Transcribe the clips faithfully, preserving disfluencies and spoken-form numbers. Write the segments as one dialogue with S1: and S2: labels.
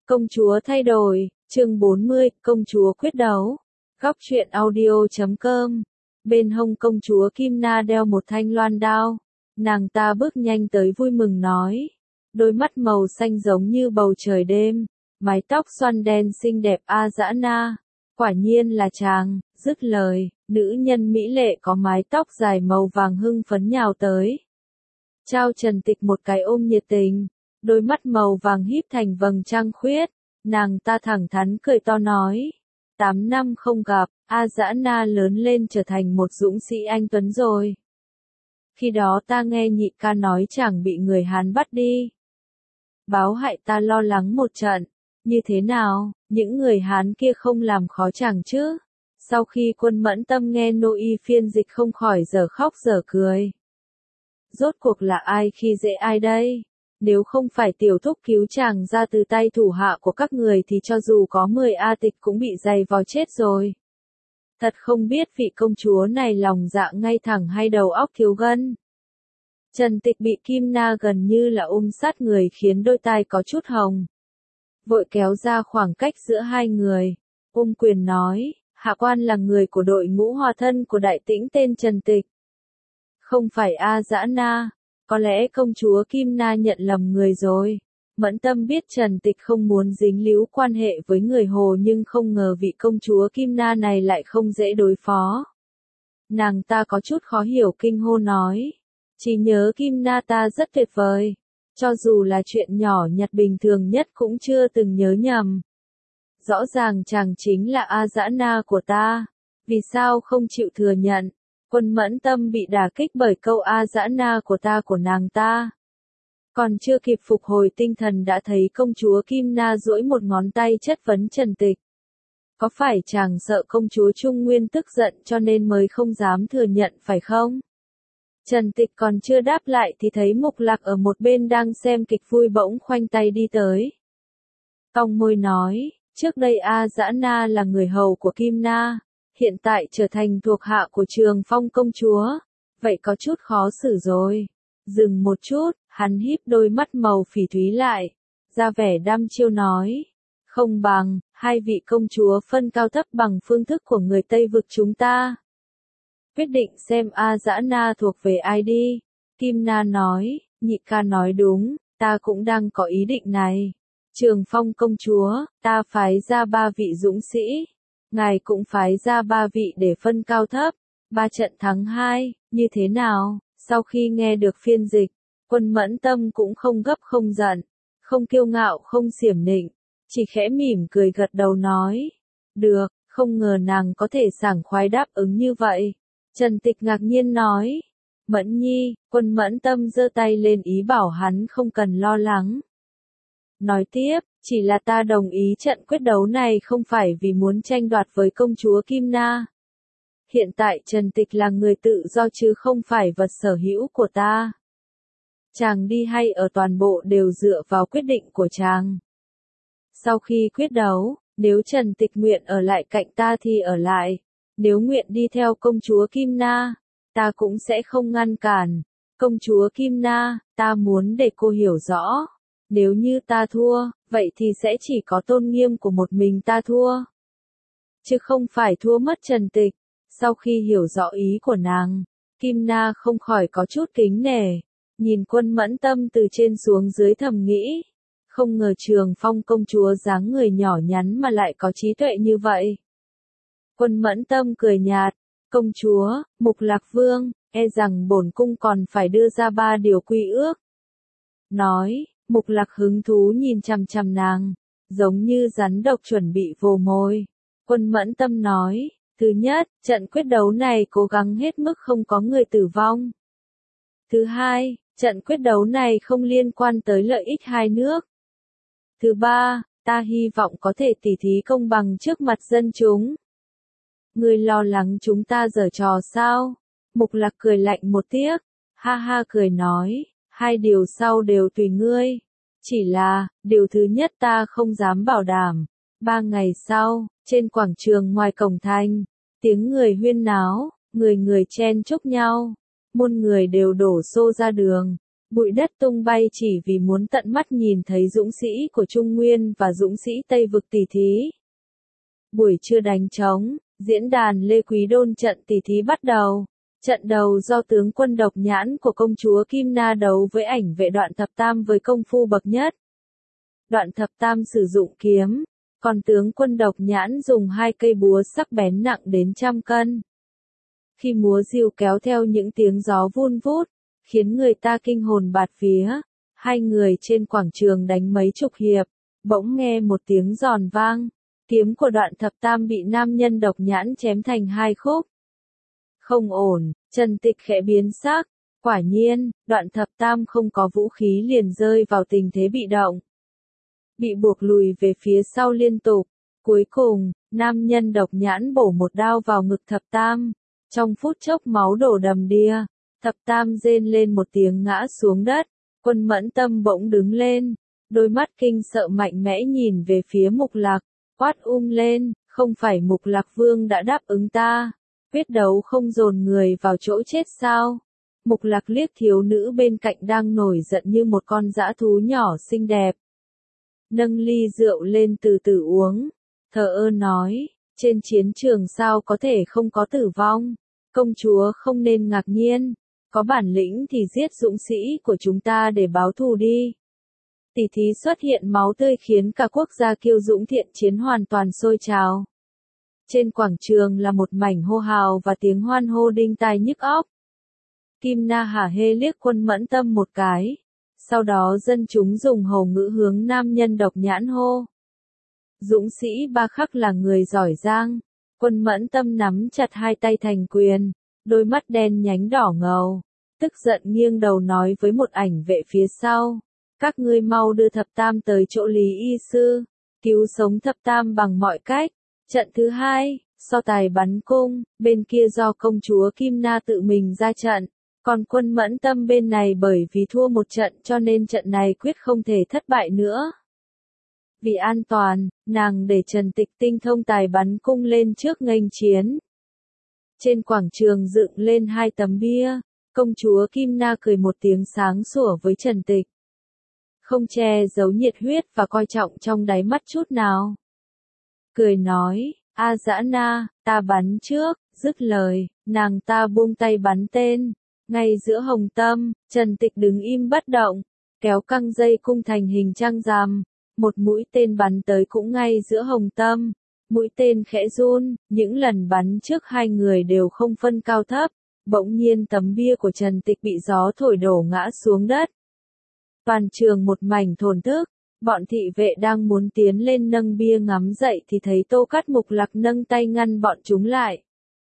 S1: Công chúa thay đổi, chương bốn mươi, công chúa quyết đấu. Góc truyện audio chấm com. Bên hông công chúa Kim Na đeo một thanh loan đao. Nàng ta bước nhanh tới vui mừng nói. Đôi mắt màu xanh giống như bầu trời đêm. Mái tóc xoăn đen xinh đẹp A Dã Na. Quả nhiên là chàng, dứt lời, nữ nhân mỹ lệ có mái tóc dài màu vàng hưng phấn nhào tới. Trao Trần Tịch một cái ôm nhiệt tình. Đôi mắt màu vàng híp thành vầng trăng khuyết, nàng ta thẳng thắn cười to nói. Tám năm không gặp, A Dã Na lớn lên trở thành một dũng sĩ anh tuấn rồi. Khi đó ta nghe nhị ca nói chàng bị người Hán bắt đi. Báo hại ta lo lắng một trận, như thế nào, những người Hán kia không làm khó chàng chứ? Sau khi Quân Mẫn Tâm nghe Nô Y phiên dịch không khỏi dở khóc dở cười. Rốt cuộc là ai khi dễ ai đây? Nếu không phải tiểu thúc cứu chàng ra từ tay thủ hạ của các người thì cho dù có mười A Tịch cũng bị giày vò chết rồi. Thật không biết vị công chúa này lòng dạ ngay thẳng hay đầu óc thiếu gân. Trần Tịch bị Kim Na gần như là ôm sát người khiến đôi tai có chút hồng. Vội kéo ra khoảng cách giữa hai người. Ôm quyền nói, hạ quan là người của đội ngũ hòa thân của đại tĩnh tên Trần Tịch. Không phải A Dã Na. Có lẽ công chúa Kim Na nhận lầm người rồi. Mẫn Tâm biết Trần Tịch không muốn dính líu quan hệ với người Hồ nhưng không ngờ vị công chúa Kim Na này lại không dễ đối phó. Nàng ta có chút khó hiểu kinh hô nói. Chỉ nhớ Kim Na ta rất tuyệt vời. Cho dù là chuyện nhỏ nhặt bình thường nhất cũng chưa từng nhớ nhầm. Rõ ràng chàng chính là A Dã Na của ta. Vì sao không chịu thừa nhận? Quân Mẫn Tâm bị đả kích bởi câu A Dã Na của ta của nàng ta. Còn chưa kịp phục hồi tinh thần đã thấy công chúa Kim Na duỗi một ngón tay chất vấn Trần Tịch. Có phải chàng sợ công chúa Trung Nguyên tức giận cho nên mới không dám thừa nhận phải không? Trần Tịch còn chưa đáp lại thì thấy Mục Lạc ở một bên đang xem kịch vui bỗng khoanh tay đi tới. Cong môi nói, trước đây A Dã Na là người hầu của Kim Na. Hiện tại trở thành thuộc hạ của Trường Phong công chúa, vậy có chút khó xử rồi. Dừng một chút, hắn híp đôi mắt màu phỉ thúy lại, ra vẻ đăm chiêu nói, không bằng, hai vị công chúa phân cao thấp bằng phương thức của người Tây vực chúng ta. Quyết định xem A Dã Na thuộc về ai đi. Kim Na nói, nhị ca nói đúng, ta cũng đang có ý định này. Trường Phong công chúa, ta phái ra ba vị dũng sĩ. Ngài cũng phái ra ba vị để phân cao thấp, ba trận thắng hai, như thế nào? Sau khi nghe được phiên dịch, Quân Mẫn Tâm cũng không gấp không giận, không kiêu ngạo không xiểm nịnh, chỉ khẽ mỉm cười gật đầu nói. Được, không ngờ nàng có thể sảng khoái đáp ứng như vậy. Trần Tịch ngạc nhiên nói. Mẫn Nhi, Quân Mẫn Tâm giơ tay lên ý bảo hắn không cần lo lắng. Nói tiếp, chỉ là ta đồng ý trận quyết đấu này không phải vì muốn tranh đoạt với công chúa Kim Na. Hiện tại Trần Tịch là người tự do chứ không phải vật sở hữu của ta. Chàng đi hay ở toàn bộ đều dựa vào quyết định của chàng. Sau khi quyết đấu, nếu Trần Tịch nguyện ở lại cạnh ta thì ở lại. Nếu nguyện đi theo công chúa Kim Na, ta cũng sẽ không ngăn cản. Công chúa Kim Na, ta muốn để cô hiểu rõ. Nếu như ta thua, vậy thì sẽ chỉ có tôn nghiêm của một mình ta thua. Chứ không phải thua mất Trần Tịch. Sau khi hiểu rõ ý của nàng, Kim Na không khỏi có chút kính nể. Nhìn Quân Mẫn Tâm từ trên xuống dưới thầm nghĩ. Không ngờ Trường Phong công chúa dáng người nhỏ nhắn mà lại có trí tuệ như vậy. Quân Mẫn Tâm cười nhạt. Công chúa, Mục Lạc Vương, e rằng bổn cung còn phải đưa ra ba điều quy ước. Nói. Mục Lạc hứng thú nhìn chằm chằm nàng, giống như rắn độc chuẩn bị vồ mồi. Quân Mẫn Tâm nói, thứ nhất, trận quyết đấu này cố gắng hết mức không có người tử vong. Thứ hai, trận quyết đấu này không liên quan tới lợi ích hai nước. Thứ ba, ta hy vọng có thể tỉ thí công bằng trước mặt dân chúng. Ngươi lo lắng chúng ta giở trò sao? Mục Lạc cười lạnh một tiếc, ha ha cười nói. Hai điều sau đều tùy ngươi. Chỉ là, điều thứ nhất ta không dám bảo đảm. Ba ngày sau, trên quảng trường ngoài cổng thành, tiếng người huyên náo, người người chen chúc nhau. Muôn người đều đổ xô ra đường. Bụi đất tung bay chỉ vì muốn tận mắt nhìn thấy dũng sĩ của Trung Nguyên và dũng sĩ Tây Vực tỷ thí. Buổi trưa đánh trống, diễn đàn Lê Quý Đôn trận tỷ thí bắt đầu. Trận đầu do tướng quân Độc Nhãn của công chúa Kim Na đấu với ảnh vệ Đoạn Thập Tam với công phu bậc nhất. Đoạn Thập Tam sử dụng kiếm, còn tướng quân Độc Nhãn dùng hai cây búa sắc bén nặng đến trăm cân. Khi múa diều kéo theo những tiếng gió vun vút, khiến người ta kinh hồn bạt vía, hai người trên quảng trường đánh mấy chục hiệp, bỗng nghe một tiếng giòn vang, kiếm của Đoạn Thập Tam bị nam nhân Độc Nhãn chém thành hai khúc. Không ổn, Trần Tịch khẽ biến sắc, quả nhiên, Đoạn Thập Tam không có vũ khí liền rơi vào tình thế bị động. Bị buộc lùi về phía sau liên tục, cuối cùng, nam nhân Độc Nhãn bổ một đao vào ngực Thập Tam, trong phút chốc máu đổ đầm đìa, Thập Tam rên lên một tiếng ngã xuống đất, Quân Mẫn Tâm bỗng đứng lên, đôi mắt kinh sợ mạnh mẽ nhìn về phía Mục Lạc, quát um lên, không phải Mục Lạc Vương đã đáp ứng ta, quyết đấu không dồn người vào chỗ chết sao? Mục Lạc liếc thiếu nữ bên cạnh đang nổi giận như một con dã thú nhỏ xinh đẹp. Nâng ly rượu lên từ từ uống, thờ ơ nói, trên chiến trường sao có thể không có tử vong, công chúa không nên ngạc nhiên, có bản lĩnh thì giết dũng sĩ của chúng ta để báo thù đi. Tỷ thí xuất hiện máu tươi khiến cả quốc gia kiêu dũng thiện chiến hoàn toàn sôi trào. Trên quảng trường là một mảnh hô hào và tiếng hoan hô đinh tai nhức óc. Kim Na hả hê liếc Quân Mẫn Tâm một cái. Sau đó dân chúng dùng hầu ngữ hướng nam nhân Độc Nhãn hô. Dũng sĩ Ba Khắc là người giỏi giang. Quân Mẫn Tâm nắm chặt hai tay thành quyền, đôi mắt đen nhánh đỏ ngầu. Tức giận nghiêng đầu nói với một ảnh vệ phía sau. Các ngươi mau đưa Thập Tam tới chỗ Lý Y Sư, cứu sống Thập Tam bằng mọi cách. Trận thứ hai, so tài bắn cung, bên kia do công chúa Kim Na tự mình ra trận, còn Quân Mẫn Tâm bên này bởi vì thua một trận cho nên trận này quyết không thể thất bại nữa. Vì an toàn, nàng để Trần Tịch tinh thông tài bắn cung lên trước nghênh chiến. Trên quảng trường dựng lên hai tấm bia, công chúa Kim Na cười một tiếng sáng sủa với Trần Tịch. Không che giấu nhiệt huyết và coi trọng trong đáy mắt chút nào. Cười nói, A Dã Na, ta bắn trước, dứt lời, nàng ta buông tay bắn tên. Ngay giữa hồng tâm, Trần Tịch đứng im bất động, kéo căng dây cung thành hình trăng rằm, một mũi tên bắn tới cũng ngay giữa hồng tâm. Mũi tên khẽ run, những lần bắn trước hai người đều không phân cao thấp, bỗng nhiên tấm bia của Trần Tịch bị gió thổi đổ ngã xuống đất. Toàn trường một mảnh thổn thức. Bọn thị vệ đang muốn tiến lên nâng bia ngắm dậy thì thấy Tô Cát Mục Lạc nâng tay ngăn bọn chúng lại.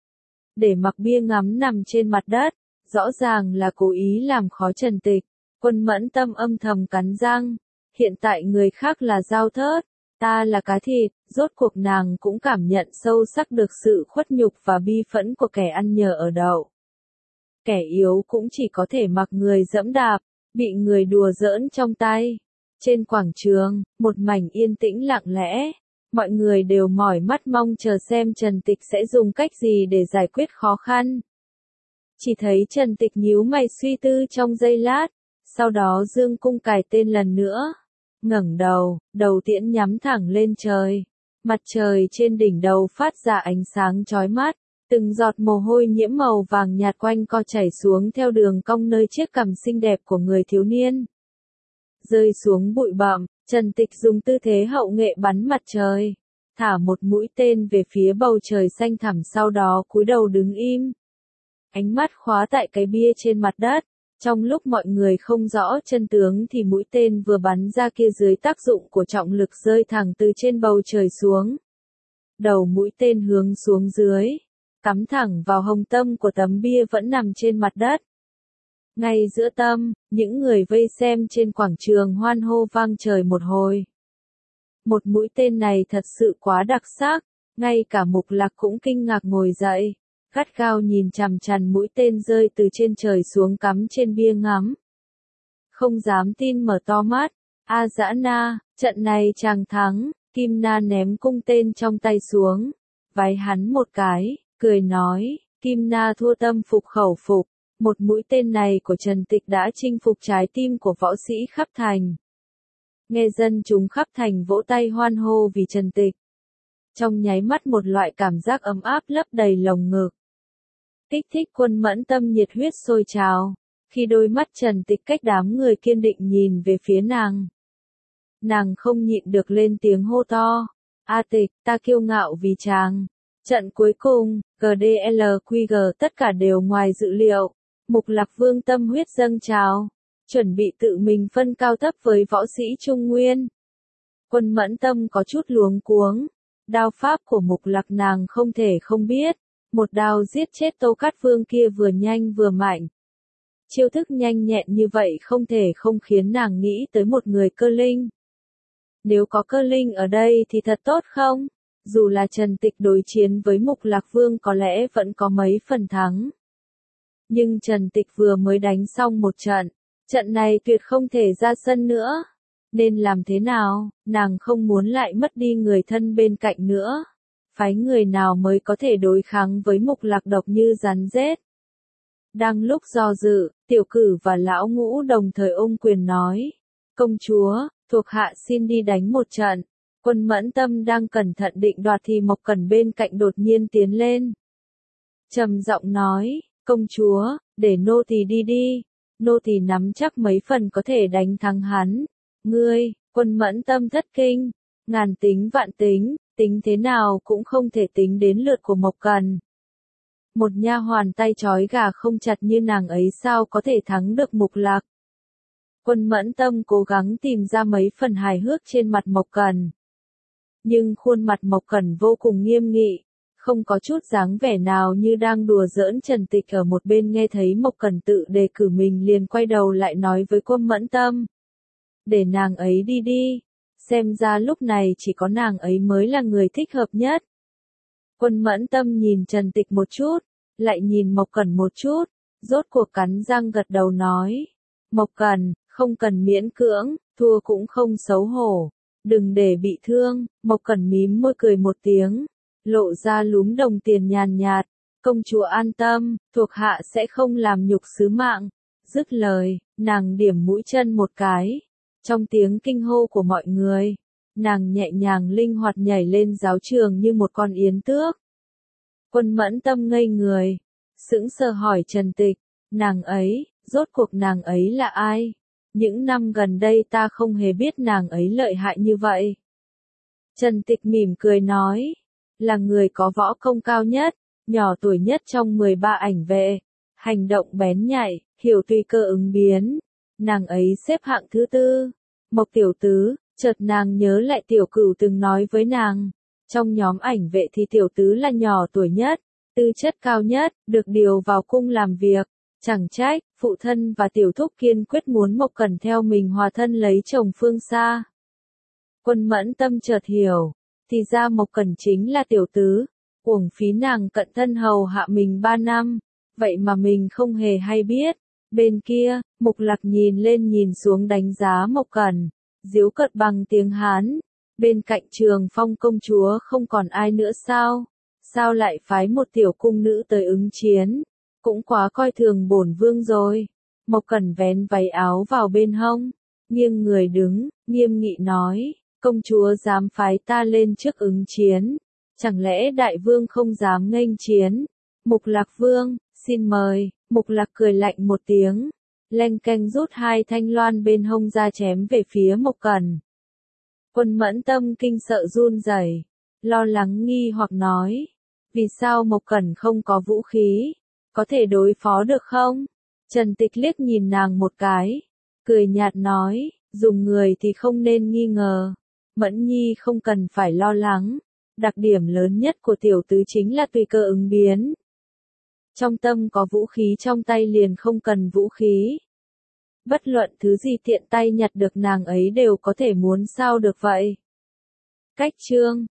S1: Để mặc bia ngắm nằm trên mặt đất, rõ ràng là cố ý làm khó Trần Tịch. Quân Mẫn Tâm âm thầm cắn răng, hiện tại người khác là dao thớt, ta là cá thịt, rốt cuộc nàng cũng cảm nhận sâu sắc được sự khuất nhục và bi phẫn của kẻ ăn nhờ ở đậu. Kẻ yếu cũng chỉ có thể mặc người dẫm đạp, bị người đùa giỡn trong tay. Trên quảng trường, một mảnh yên tĩnh lặng lẽ, mọi người đều mỏi mắt mong chờ xem Trần Tịch sẽ dùng cách gì để giải quyết khó khăn. Chỉ thấy Trần Tịch nhíu mày suy tư trong giây lát, sau đó dương cung cài tên lần nữa. Ngẩng đầu, đầu tiễn nhắm thẳng lên trời. Mặt trời trên đỉnh đầu phát ra ánh sáng chói mắt, từng giọt mồ hôi nhiễm màu vàng nhạt quanh co chảy xuống theo đường cong nơi chiếc cằm xinh đẹp của người thiếu niên. Rơi xuống bụi bặm, Trần Tịch dùng tư thế hậu nghệ bắn mặt trời, thả một mũi tên về phía bầu trời xanh thẳm sau đó cúi đầu đứng im. Ánh mắt khóa tại cái bia trên mặt đất, trong lúc mọi người không rõ chân tướng thì mũi tên vừa bắn ra kia dưới tác dụng của trọng lực rơi thẳng từ trên bầu trời xuống. Đầu mũi tên hướng xuống dưới, cắm thẳng vào hồng tâm của tấm bia vẫn nằm trên mặt đất. Ngay giữa tâm, những người vây xem trên quảng trường hoan hô vang trời một hồi. Một mũi tên này thật sự quá đặc sắc, ngay cả Mục Lạc cũng kinh ngạc ngồi dậy, gắt gao nhìn chằm chằm mũi tên rơi từ trên trời xuống cắm trên bia ngắm. Không dám tin mở to mắt, A Dã Na, trận này chàng thắng, Kim Na ném cung tên trong tay xuống, váy hắn một cái, cười nói, Kim Na thua tâm phục khẩu phục. Một mũi tên này của Trần Tịch đã chinh phục trái tim của võ sĩ khắp thành. Nghe dân chúng khắp thành vỗ tay hoan hô vì Trần Tịch. Trong nháy mắt một loại cảm giác ấm áp lấp đầy lồng ngực. Kích thích Quân Mẫn Tâm nhiệt huyết sôi trào, khi đôi mắt Trần Tịch cách đám người kiên định nhìn về phía nàng. Nàng không nhịn được lên tiếng hô to, A Tịch, ta kiêu ngạo vì chàng. Trận cuối cùng, giê đê lờ quy giê tất cả đều ngoài dự liệu, Mục Lạc Vương tâm huyết dâng trào, chuẩn bị tự mình phân cao thấp với võ sĩ Trung Nguyên. Quân Mẫn Tâm có chút luống cuống, đao pháp của Mục Lạc nàng không thể không biết, một đao giết chết Tô Cát Vương kia vừa nhanh vừa mạnh. Chiêu thức nhanh nhẹn như vậy không thể không khiến nàng nghĩ tới một người cơ linh. Nếu có cơ linh ở đây thì thật tốt không? Dù là Trần Tịch đối chiến với Mục Lạc Vương có lẽ vẫn có mấy phần thắng. Nhưng Trần Tịch vừa mới đánh xong một trận, trận này tuyệt không thể ra sân nữa. Nên làm thế nào, nàng không muốn lại mất đi người thân bên cạnh nữa. Phái người nào mới có thể đối kháng với Mục Lạc độc như rắn rết. Đang lúc do dự, Tiểu Cử và Lão Ngũ đồng thời ôm quyền nói. Công chúa, thuộc hạ xin đi đánh một trận. Quân Mẫn Tâm đang cẩn thận định đoạt thì Mộc Cẩn bên cạnh đột nhiên tiến lên. Trầm giọng nói, công chúa, để nô tỳ đi đi. Nô tỳ nắm chắc mấy phần có thể đánh thắng hắn. Ngươi, Quân Mẫn Tâm thất kinh. Ngàn tính vạn tính, tính thế nào cũng không thể tính đến lượt của Mộc Cẩn. Một nha hoàn tay trói gà không chặt như nàng ấy sao có thể thắng được Mục Lạc. Quân Mẫn Tâm cố gắng tìm ra mấy phần hài hước trên mặt Mộc Cẩn. Nhưng khuôn mặt Mộc Cẩn vô cùng nghiêm nghị, không có chút dáng vẻ nào như đang đùa giỡn. Trần Tịch ở một bên nghe thấy Mộc Cẩn tự đề cử mình liền quay đầu lại nói với Quân Mẫn Tâm. Để nàng ấy đi đi, xem ra lúc này chỉ có nàng ấy mới là người thích hợp nhất. Quân Mẫn Tâm nhìn Trần Tịch một chút, lại nhìn Mộc Cẩn một chút, rốt cuộc cắn răng gật đầu nói. Mộc Cẩn, không cần miễn cưỡng, thua cũng không xấu hổ. Đừng để bị thương. Mộc Cẩn mím môi cười một tiếng, lộ ra lúm đồng tiền nhàn nhạt. Công chúa an tâm, thuộc hạ sẽ không làm nhục sứ mạng. Dứt lời, nàng điểm mũi chân một cái. Trong tiếng kinh hô của mọi người, nàng nhẹ nhàng linh hoạt nhảy lên giáo trường như một con yến tước. Quân Mẫn Tâm ngây người, sững sờ hỏi Trần Tịch, nàng ấy, rốt cuộc nàng ấy là ai? Những năm gần đây ta không hề biết nàng ấy lợi hại như vậy. Trần Tịch mỉm cười nói, là người có võ công cao nhất, nhỏ tuổi nhất trong mười ba ảnh vệ, hành động bén nhạy, hiểu tùy cơ ứng biến. Nàng ấy xếp hạng thứ tư. Mộc tiểu tứ, chợt nàng nhớ lại Tiểu Cửu từng nói với nàng, trong nhóm ảnh vệ thì Tiểu Tứ là nhỏ tuổi nhất, tư chất cao nhất, được điều vào cung làm việc. Chẳng trách, phụ thân và Tiểu Thúc kiên quyết muốn Mộc Cẩn theo mình hòa thân lấy chồng phương xa. Quân Mẫn Tâm chợt hiểu, thì ra Mộc Cẩn chính là Tiểu Tứ, uổng phí nàng cận thân hầu hạ mình ba năm, vậy mà mình không hề hay biết. Bên kia, Mục Lạc nhìn lên nhìn xuống đánh giá Mộc Cẩn, giễu cợt bằng tiếng Hán. Bên cạnh Trường Phong công chúa không còn ai nữa sao? Sao lại phái một tiểu cung nữ tới ứng chiến? Cũng quá coi thường bổn vương rồi. Mộc Cẩn vén váy áo vào bên hông, nghiêng người đứng, nghiêm nghị nói, công chúa dám phái ta lên trước ứng chiến, chẳng lẽ đại vương không dám nghênh chiến? Mục Lạc Vương, xin mời. Mục Lạc cười lạnh một tiếng, leng keng rút hai thanh loan bên hông ra chém về phía Mộc Cẩn. Quân Mẫn Tâm kinh sợ run rẩy, lo lắng nghi hoặc nói, vì sao Mộc Cẩn không có vũ khí, có thể đối phó được không? Trần Tịch liếc nhìn nàng một cái, cười nhạt nói, dùng người thì không nên nghi ngờ, Mẫn Nhi không cần phải lo lắng, đặc điểm lớn nhất của Tiểu Tứ chính là tùy cơ ứng biến. Trong tâm có vũ khí trong tay liền không cần vũ khí. Bất luận thứ gì tiện tay nhặt được nàng ấy đều có thể muốn sao được vậy. Cách chương